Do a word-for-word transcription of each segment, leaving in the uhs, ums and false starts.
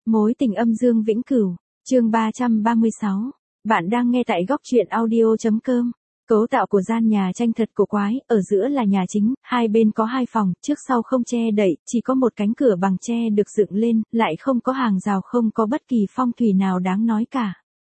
Mối tình âm dương vĩnh cửu, chương ba trăm ba mươi sáu. Bạn đang nghe tại góc truyện audio chấm com. Cấu tạo của gian nhà tranh thật cổ quái, ở giữa là nhà chính, hai bên có hai phòng, trước sau không che đậy, chỉ có một cánh cửa bằng tre được dựng lên, lại không có hàng rào, không có bất kỳ phong thủy nào đáng nói cả.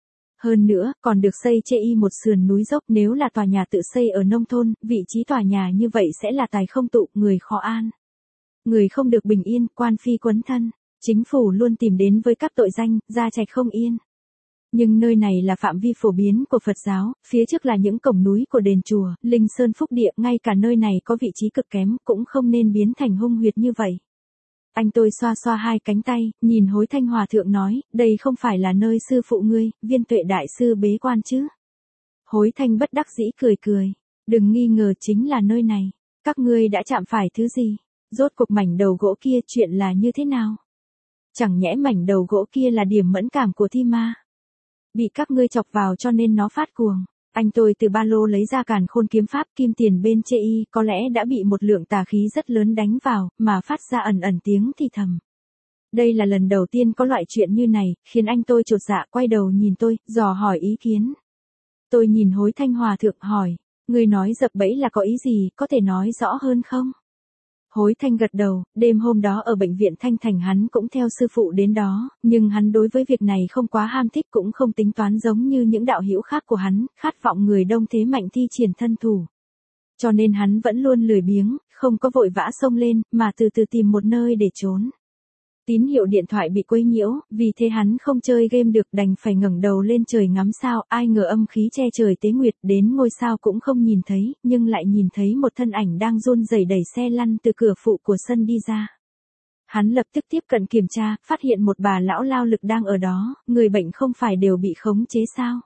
Hơn nữa, còn được xây chê y một sườn núi dốc, nếu là tòa nhà tự xây ở nông thôn, vị trí tòa nhà như vậy sẽ là tài không tụ, người khó an. Người không được bình yên, quan phi quấn thân. Chính phủ luôn tìm đến với các tội danh, gia trạch không yên. Nhưng nơi này là phạm vi phổ biến của Phật giáo, phía trước là những cổng núi của đền chùa, linh sơn phúc địa, ngay cả nơi này có vị trí cực kém, cũng không nên biến thành hung huyệt như vậy. Anh tôi xoa xoa hai cánh tay, nhìn Hối Thanh Hòa thượng nói, đây không phải là nơi sư phụ ngươi, Viên Tuệ đại sư bế quan chứ. Hối Thanh bất đắc dĩ cười cười, đừng nghi ngờ chính là nơi này, các ngươi đã chạm phải thứ gì, rốt cuộc mảnh đầu gỗ kia chuyện là như thế nào? Chẳng nhẽ mảnh đầu gỗ kia là điểm mẫn cảm của thi ma. Bị các ngươi chọc vào cho nên nó phát cuồng. Anh tôi từ ba lô lấy ra càn khôn kiếm pháp, kim tiền bên chê y, có lẽ đã bị một lượng tà khí rất lớn đánh vào, mà phát ra ẩn ẩn tiếng thì thầm. Đây là lần đầu tiên có loại chuyện như này, khiến anh tôi chột dạ quay đầu nhìn tôi, dò hỏi ý kiến. Tôi nhìn Hối Thanh Hòa thượng hỏi, người nói dập bẫy là có ý gì, có thể nói rõ hơn không? Hối Thanh gật đầu, đêm hôm đó ở bệnh viện Thanh Thành hắn cũng theo sư phụ đến đó, nhưng hắn đối với việc này không quá ham thích, cũng không tính toán giống như những đạo hữu khác của hắn, khát vọng người đông thế mạnh thi triển thân thủ. Cho nên hắn vẫn luôn lười biếng, không có vội vã xông lên, mà từ từ tìm một nơi để trốn. Tín hiệu điện thoại bị quấy nhiễu, vì thế hắn không chơi game được, đành phải ngẩng đầu lên trời ngắm sao, ai ngờ âm khí che trời tế nguyệt, đến ngôi sao cũng không nhìn thấy, nhưng lại nhìn thấy một thân ảnh đang run rẩy đẩy xe lăn từ cửa phụ của sân đi ra. Hắn lập tức tiếp cận kiểm tra, phát hiện một bà lão lao lực đang ở đó, người bệnh không phải đều bị khống chế sao?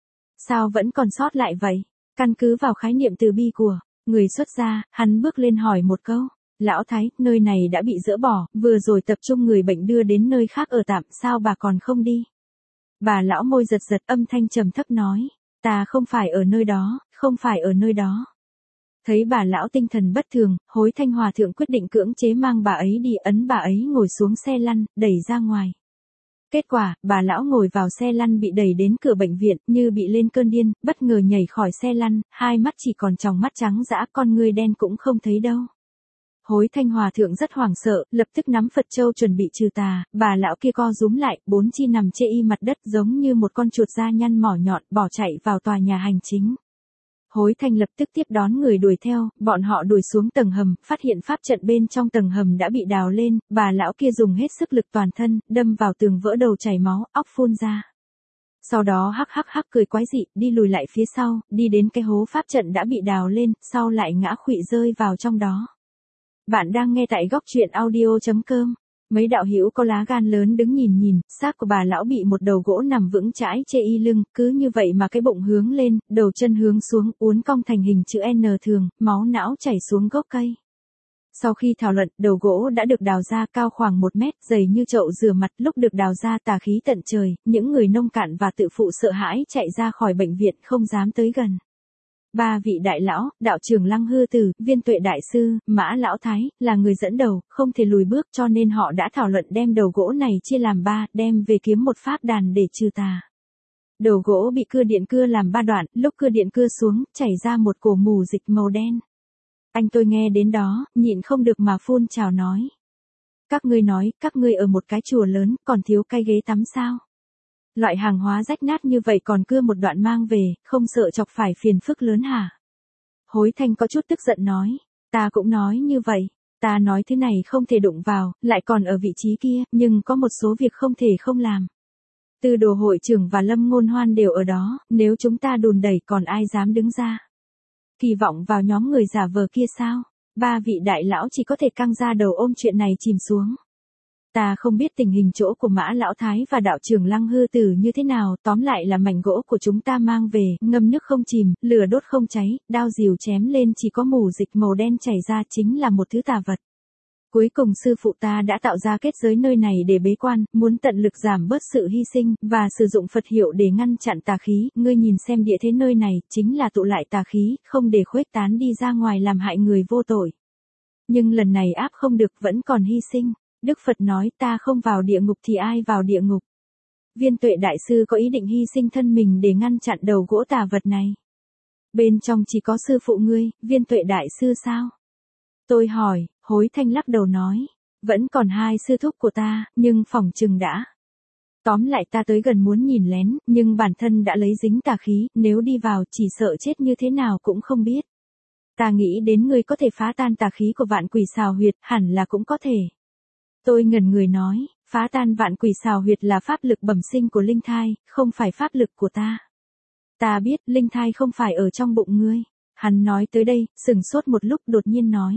Sao vẫn còn sót lại vậy? Căn cứ vào khái niệm từ bi của người xuất gia, hắn bước lên hỏi một câu. Lão Thái, nơi này đã bị dỡ bỏ, vừa rồi tập trung người bệnh đưa đến nơi khác ở tạm, sao bà còn không đi? Bà lão môi giật giật, âm thanh trầm thấp nói, ta không phải ở nơi đó, không phải ở nơi đó. Thấy bà lão tinh thần bất thường, Hối Thanh Hòa thượng quyết định cưỡng chế mang bà ấy đi, ấn bà ấy ngồi xuống xe lăn, đẩy ra ngoài. Kết quả, bà lão ngồi vào xe lăn bị đẩy đến cửa bệnh viện, như bị lên cơn điên, bất ngờ nhảy khỏi xe lăn, hai mắt chỉ còn tròng mắt trắng dã, con ngươi đen cũng không thấy đâu. Hối Thanh Hòa thượng rất hoảng sợ, lập tức nắm Phật châu chuẩn bị trừ tà, bà lão kia co rúm lại, bốn chi nằm chê y mặt đất giống như một con chuột da nhăn mỏ nhọn, bỏ chạy vào tòa nhà hành chính. Hối Thanh lập tức tiếp đón người đuổi theo, bọn họ đuổi xuống tầng hầm, phát hiện pháp trận bên trong tầng hầm đã bị đào lên, bà lão kia dùng hết sức lực toàn thân, đâm vào tường vỡ đầu chảy máu, óc phun ra. Sau đó hắc hắc hắc cười quái dị, đi lùi lại phía sau, đi đến cái hố pháp trận đã bị đào lên, sau lại ngã khuỵu rơi vào trong đó. Bạn đang nghe tại góc truyện audio chấm com. Mấy đạo hữu có lá gan lớn đứng nhìn nhìn, xác của bà lão bị một đầu gỗ nằm vững chãi chê y lưng, cứ như vậy mà cái bụng hướng lên, đầu chân hướng xuống, uốn cong thành hình chữ N thường, máu não chảy xuống gốc cây. Sau khi thảo luận, đầu gỗ đã được đào ra, cao khoảng một mét, dày như chậu rửa mặt, lúc được đào ra tà khí tận trời, những người nông cạn và tự phụ sợ hãi chạy ra khỏi bệnh viện, không dám tới gần. Ba vị đại lão, đạo trưởng Lăng Hư Tử, Viên Tuệ đại sư, Mã Lão Thái, là người dẫn đầu, không thể lùi bước, cho nên họ đã thảo luận đem đầu gỗ này chia làm ba, đem về kiếm một pháp đàn để trừ tà. Đầu gỗ bị cưa điện cưa làm ba đoạn, lúc cưa điện cưa xuống, chảy ra một cổ mù dịch màu đen. Anh tôi nghe đến đó, nhịn không được mà phun trào nói. Các ngươi nói, các ngươi ở một cái chùa lớn, còn thiếu cái ghế tắm sao? Loại hàng hóa rách nát như vậy còn cưa một đoạn mang về, không sợ chọc phải phiền phức lớn hả? Hối Thanh có chút tức giận nói, ta cũng nói như vậy, ta nói thứ này không thể đụng vào, lại còn ở vị trí kia, nhưng có một số việc không thể không làm. Tư Đồ hội trưởng và Lâm Ngôn Hoan đều ở đó, nếu chúng ta đùn đẩy còn ai dám đứng ra? Kỳ vọng vào nhóm người giả vờ kia sao? Ba vị đại lão chỉ có thể căng ra đầu ôm chuyện này chìm xuống. Ta không biết tình hình chỗ của Mã Lão Thái và đạo trưởng Lăng Hư Tử như thế nào, tóm lại là mảnh gỗ của chúng ta mang về, ngâm nước không chìm, lửa đốt không cháy, đao rìu chém lên chỉ có mù dịch màu đen chảy ra, chính là một thứ tà vật. Cuối cùng sư phụ ta đã tạo ra kết giới nơi này để bế quan, muốn tận lực giảm bớt sự hy sinh, và sử dụng Phật hiệu để ngăn chặn tà khí, ngươi nhìn xem địa thế nơi này, chính là tụ lại tà khí, không để khuếch tán đi ra ngoài làm hại người vô tội. Nhưng lần này áp không được, vẫn còn hy sinh. Đức Phật nói ta không vào địa ngục thì ai vào địa ngục? Viên Tuệ Đại Sư có ý định hy sinh thân mình để ngăn chặn đầu gỗ tà vật này. Bên trong chỉ có sư phụ ngươi, Viên Tuệ Đại Sư sao? Tôi hỏi, Hối Thanh lắc đầu nói. Vẫn còn hai sư thúc của ta, nhưng phỏng chừng đã. Tóm lại ta tới gần muốn nhìn lén, nhưng bản thân đã lấy dính tà khí, nếu đi vào chỉ sợ chết như thế nào cũng không biết. Ta nghĩ đến ngươi có thể phá tan tà khí của vạn quỷ xào huyệt, hẳn là cũng có thể. Tôi ngẩn người nói, phá tan vạn quỷ xào huyệt là pháp lực bẩm sinh của linh thai, không phải pháp lực của ta. Ta biết, linh thai không phải ở trong bụng ngươi. Hắn nói tới đây, sửng sốt một lúc đột nhiên nói.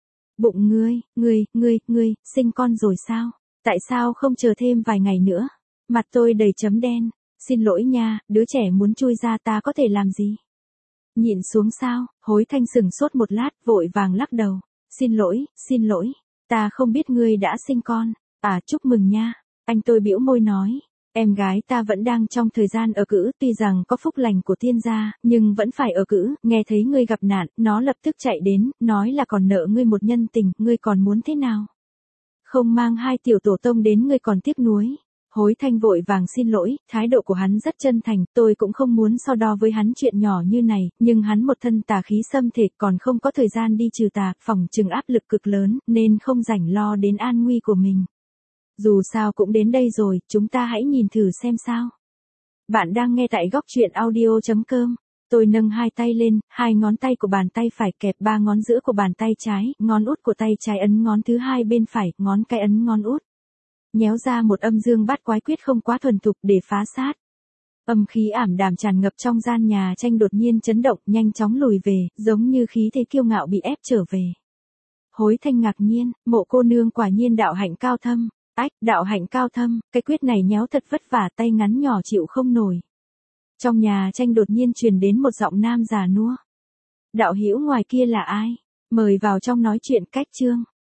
Bụng ngươi, ngươi, ngươi, ngươi, sinh con rồi sao? Tại sao không chờ thêm vài ngày nữa? Mặt tôi đầy chấm đen. Xin lỗi nha, đứa trẻ muốn chui ra ta có thể làm gì? Nhịn xuống sao? Hối Thanh sửng sốt một lát, vội vàng lắc đầu. Xin lỗi, xin lỗi. Ta không biết ngươi đã sinh con. À, chúc mừng nha. Anh tôi bĩu môi nói. Em gái ta vẫn đang trong thời gian ở cữ, tuy rằng có phúc lành của tiên gia, nhưng vẫn phải ở cữ, nghe thấy ngươi gặp nạn, nó lập tức chạy đến, nói là còn nợ ngươi một nhân tình, ngươi còn muốn thế nào? Không mang hai tiểu tổ tông đến ngươi còn tiếc nuối. Hối Thanh vội vàng xin lỗi, thái độ của hắn rất chân thành, tôi cũng không muốn so đo với hắn chuyện nhỏ như này, nhưng hắn một thân tà khí xâm thể còn không có thời gian đi trừ tà, phòng trừng áp lực cực lớn, nên không rảnh lo đến an nguy của mình. Dù sao cũng đến đây rồi, chúng ta hãy nhìn thử xem sao. Bạn đang nghe tại góc truyện audio chấm com. Tôi nâng hai tay lên, hai ngón tay của bàn tay phải kẹp ba ngón giữa của bàn tay trái, ngón út của tay trái ấn ngón thứ hai bên phải, ngón cái ấn ngón út. Nhéo ra một âm dương bát quái quyết không quá thuần thục để phá sát. Âm khí ảm đạm tràn ngập trong gian nhà tranh đột nhiên chấn động, nhanh chóng lùi về, giống như khí thế kiêu ngạo bị ép trở về. Hối Thanh ngạc nhiên, Mộ cô nương quả nhiên đạo hạnh cao thâm. Ách, đạo hạnh cao thâm, cái quyết này nhéo thật vất vả, tay ngắn nhỏ chịu không nổi. Trong nhà tranh đột nhiên truyền đến một giọng nam già nua. Đạo hữu ngoài kia là ai? Mời vào trong nói chuyện cách chương.